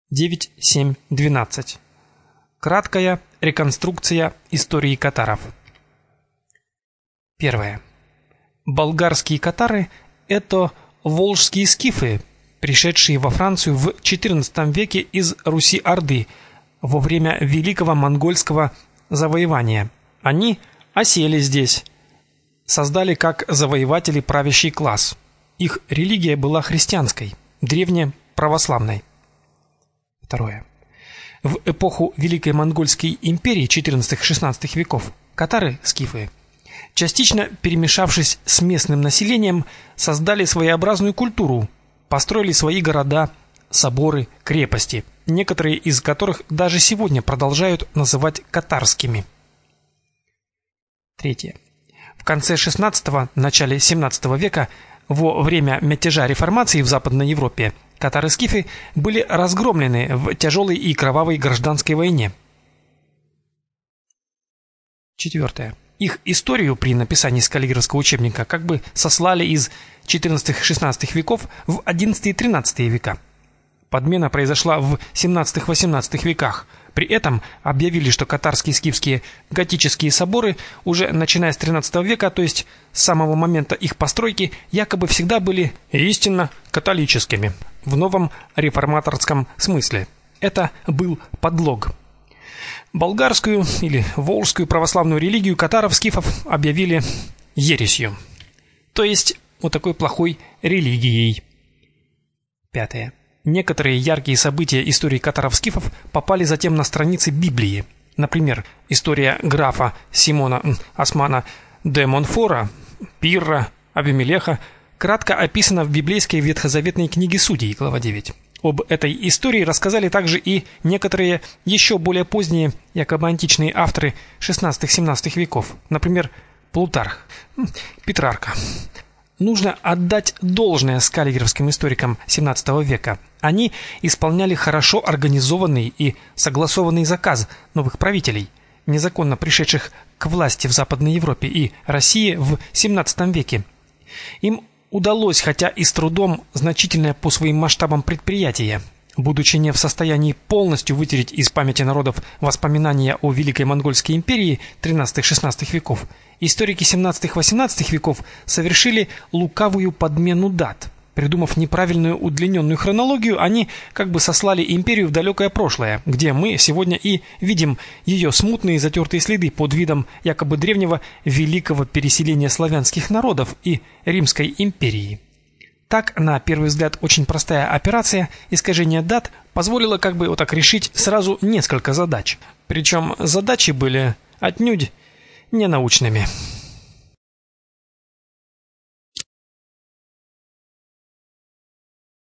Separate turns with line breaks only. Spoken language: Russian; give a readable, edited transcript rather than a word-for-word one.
9.7.12. Краткая реконструкция истории катаров. Первое. Болгарские катары – это волжские скифы, пришедшие во Францию в XIV веке из Руси-Орды во время Великого монгольского завоевания. Они осели здесь, создали как завоеватели правящий класс. Их религия была христианской, древнеправославной. Второе. В эпоху Великой монгольской империи XIV-XVI веков катары, скифы, частично перемешавшись с местным населением, создали своеобразную культуру, построили свои города, соборы, крепости, некоторые из которых даже сегодня продолжают называть катарскими. Третье. В конце XVI – начале XVII века, во время мятежа реформации в Западной Европе, катары-скифы были разгромлены в тяжелой и кровавой гражданской войне. Четвертое. Их историю при написании скаллигеровского учебника как бы сослали из XIV-XVI веков в XI и XIII века. Подмена произошла в XVII-XVIII веках. При этом объявили, что катарские скифские готические соборы уже начиная с XIII века, то есть с самого момента их постройки, якобы всегда были истинно католическими в новом реформаторском смысле. Это был подлог. Болгарскую или волжскую православную религию катаров-скифов объявили ересью, то есть вот такой плохой религией. Пятое. Некоторые яркие события истории катаров-скифов попали затем на страницы Библии. Например, история графа Симона Османа де Монфора, Пирра, Авимелеха кратко описана в библейской ветхозаветной книге Судей, глава 9. Об этой истории рассказали также и некоторые еще более поздние якобы античные авторы XVI-XVII веков, например, Плутарх, Петрарка. Нужно отдать должное скаллигеровским историкам XVII века. Они исполняли хорошо организованный и согласованный заказ новых правителей, незаконно пришедших к власти в Западной Европе и России в XVII веке. Им удалось, хотя и с трудом, значительное по своим масштабам предприятие. Будучи не в состоянии полностью вытереть из памяти народов воспоминания о Великой Монгольской империи XIII-XVI веков, историки XVII-XVIII веков совершили лукавую подмену дат. Придумав неправильную удлиненную хронологию, они как бы сослали империю в далекое прошлое, где мы сегодня и видим ее смутные затертые следы под видом якобы древнего великого переселения славянских народов и Римской империи. Так, на первый взгляд, очень простая операция искажения дат позволила как бы вот так решить сразу несколько задач. Причем задачи были отнюдь не научными.